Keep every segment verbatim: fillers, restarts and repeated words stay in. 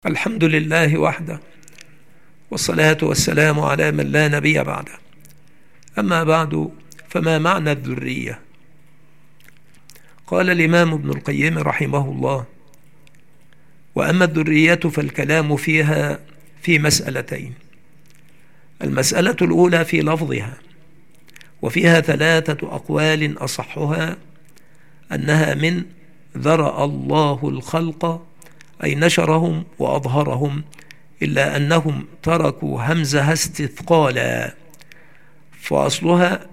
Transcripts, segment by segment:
الحمد لله وحده، والصلاة والسلام على من لا نبي بعده. أما بعد، فما معنى الذرية؟ قال الإمام ابن القيم رحمه الله: وأما الذرية فالكلام فيها في مسألتين. المسألة الأولى في لفظها، وفيها ثلاثة أقوال، أصحها أنها من ذرأ الله الخلق، أي نشرهم وأظهرهم، إلا أنهم تركوا همزها استثقالا، فأصلها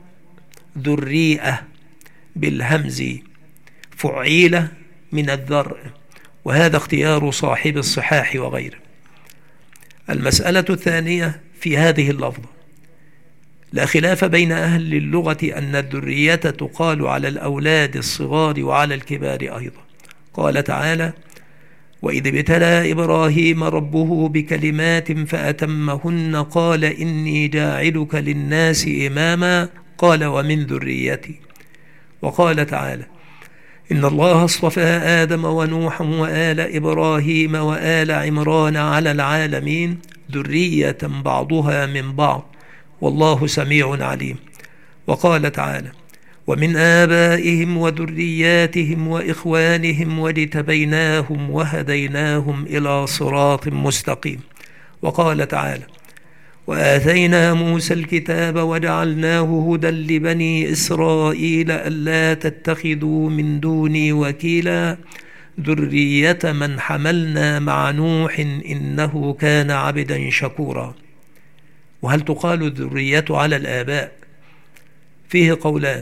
ذريئة بالهمز فعيلة من الذرء، وهذا اختيار صاحب الصحاح وغيره. المسألة الثانية في هذه اللفظة: لا خلاف بين أهل اللغة أن الذرية تقال على الأولاد الصغار وعلى الكبار أيضا. قال تعالى: وإذ ابتلى إبراهيم ربه بكلمات فأتمهن قال إني جاعلك للناس إماما قال ومن ذريتي. وقال تعالى: إن الله اصطفى آدم ونوحا وآل إبراهيم وآل عمران على العالمين ذرية بعضها من بعض والله سميع عليم. وقال تعالى: ومن آبائهم وذرياتهم وإخوانهم واجتبيناهم وهديناهم إلى صراط مستقيم. وقال تعالى: وآتينا موسى الكتاب وجعلناه هدى لبني إسرائيل ألا تتخذوا من دوني وكيلا ذرية من حملنا مع نوح إنه كان عبدا شكورا. وهل تقال الذرية على الآباء؟ فيه قولان: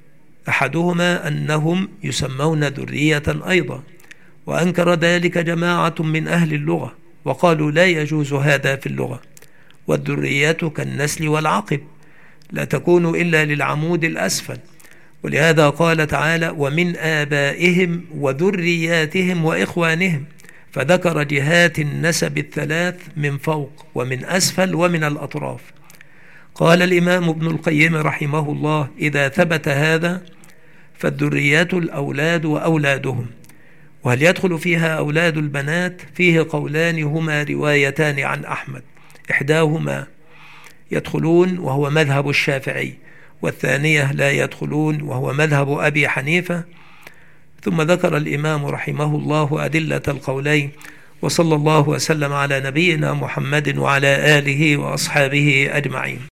أحدهما أنهم يسمون ذرية أيضا، وأنكر ذلك جماعة من أهل اللغة وقالوا لا يجوز هذا في اللغة، والذرية كالنسل والعقب لا تكون إلا للعمود الأسفل، ولهذا قال تعالى: ومن آبائهم وذرياتهم وإخوانهم، فذكر جهات النسب الثلاث من فوق ومن أسفل ومن الأطراف. قال الإمام ابن القيم رحمه الله: إذا ثبت هذا فالذريات الأولاد وأولادهم. وهل يدخل فيها أولاد البنات؟ فيه قولان هما روايتان عن أحمد، إحداهما يدخلون وهو مذهب الشافعي، والثانية لا يدخلون وهو مذهب أبي حنيفة. ثم ذكر الإمام رحمه الله أدلة القولين، وصلى الله وسلم على نبينا محمد وعلى آله وأصحابه أجمعين.